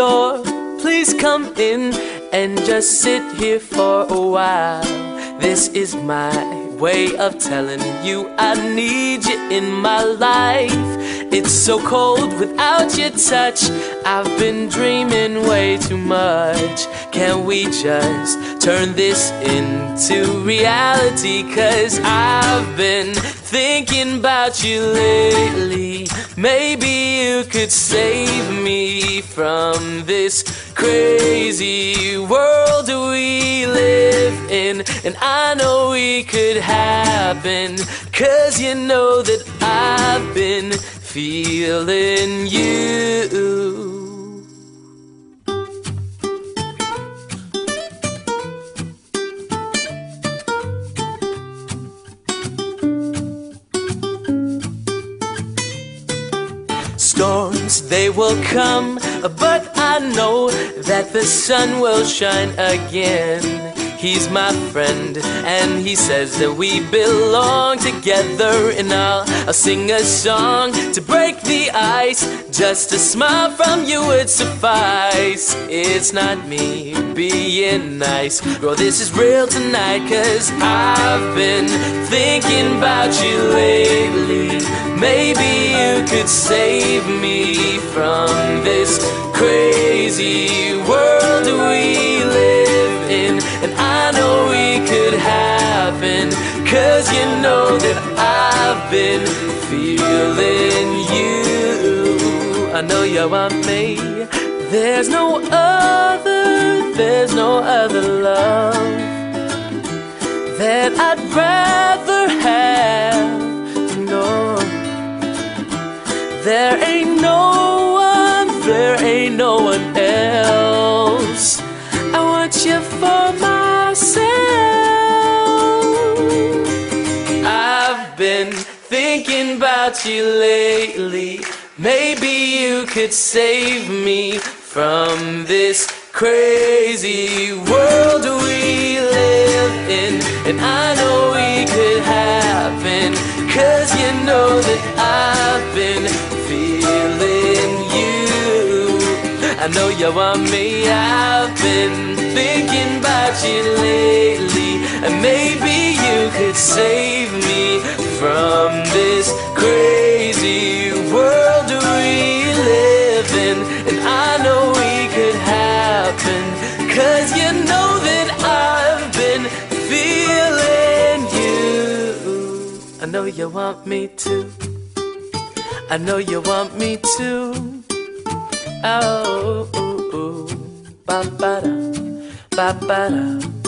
door. Please come in and just sit here for a while. This is my way of telling you I need you in my life. It's so cold without your touch. I've been dreaming way too much. Can we just turn this into reality? 'Cause I've been thinking about you lately. Maybe you could save me from this crazy world we live in. And I know we could happen, 'cause you know that I've been feeling you. Storms, they will come, but I know that the sun will shine again. He's my friend, and he says that we belong together. And I'll sing a song to break the ice. Just a smile from you would suffice. It's not me being nice, girl, this is real tonight. 'Cause I've been thinking about you lately. Maybe you could save me from this crazy world we live in. And I know we could happen, 'cause you know that I've been feeling you. I know you want me. There's no other love that I'd rather have. No, there ain't no one else. I want you for myself. I've been thinking about you lately. Maybe you could save me from this crazy world we live in. And I know we could happen, 'cause you know that I've been feeling you. I know you want me. I've been thinking about you lately. And maybe you could save me from this crazy world we live in. And I know we could happen, 'cause you know that I've been feeling you. I know you want me to. I know you want me to. Oh, ba ba da, ba ba da.